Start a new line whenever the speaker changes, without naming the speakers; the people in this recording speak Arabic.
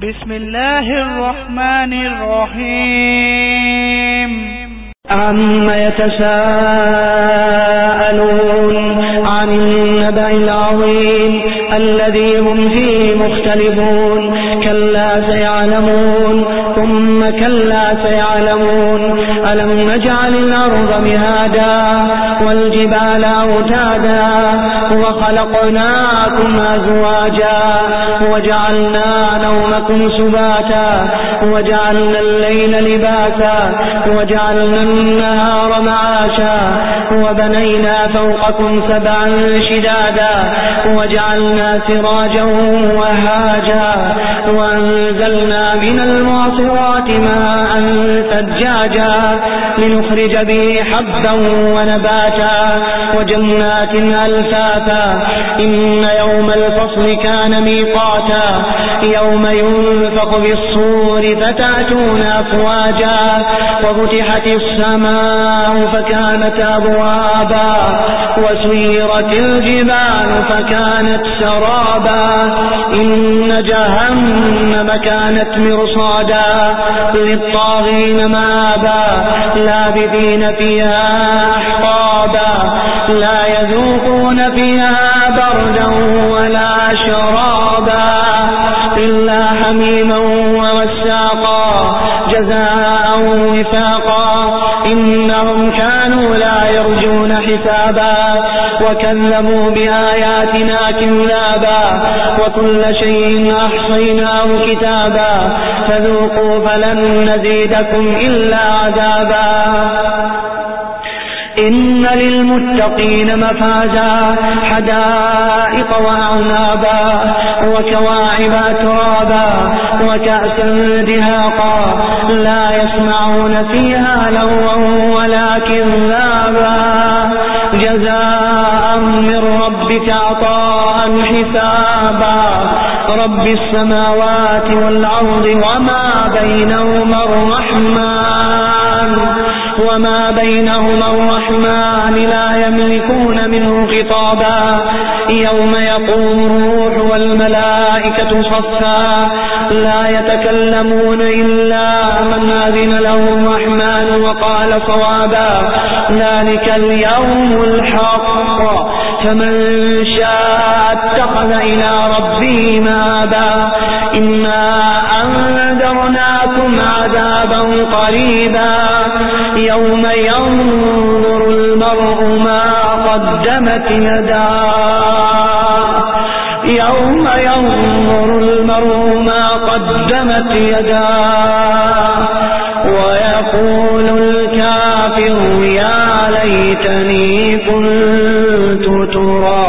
بسم الله الرحمن الرحيم.
عما يتساءلون عن النبأ العظيم الذي هم فيه مختلفون كلا سيعلمون ثم كلا سيعلمون ألم نجعل الأرض مهادا والجبال أوتادا وخلقناكم أزواجا وجعلنا نومكم سباتا وجعلنا الليل لباسا وجعلنا النهار معاشا وبنينا فوقكم سبعا شدادا وجعلنا سراجا وهاجا وأنزلنا من المعصرات ماء ثجاجا لنخرج به حبا ونباتا وجنات ألفافا إن يوم الفصل كان ميقاتا يوم ينفخ بالصور فتأتون أفواجا وفتحت السماء فكانت أبوابا وسيرت الجبال فكانت سرابا إن جهنم كانت مرصادا للطاغين مآبا لابثين فيها أحقابا لا يذوقون فيها بردا ولا شرابا إلا حميما وغساقا جزاء وفاقا إنهم كانوا لا يرجون حسابا وكذبوا بآياتنا كذابا وكل شيء أحصيناه كتابا فذوقوا فلن نزيدكم إلا عذابا إن للمتقين مفازا حدائق وأعنابا وكواعب أترابا وكأسا دهاقا لا يسمعون فيها لغوا ولا كذابا جزاء من ربك عطاء حسابا رب السماوات والأرض وما بينهما الرحمن لا يملكون منه خطابا يوم يقوم الروح والملائكة صفا لا يتكلمون إلا من أذن له الرحمن وقال صوابا ذلك اليوم الحق فمن شاء اتخذ إلى ربه مآبا إنا أنذرناكم عذابا قريبا يوم ينظر المرء ما قدمت يداه ويقول الكافر يا ليتني كنت ترابا.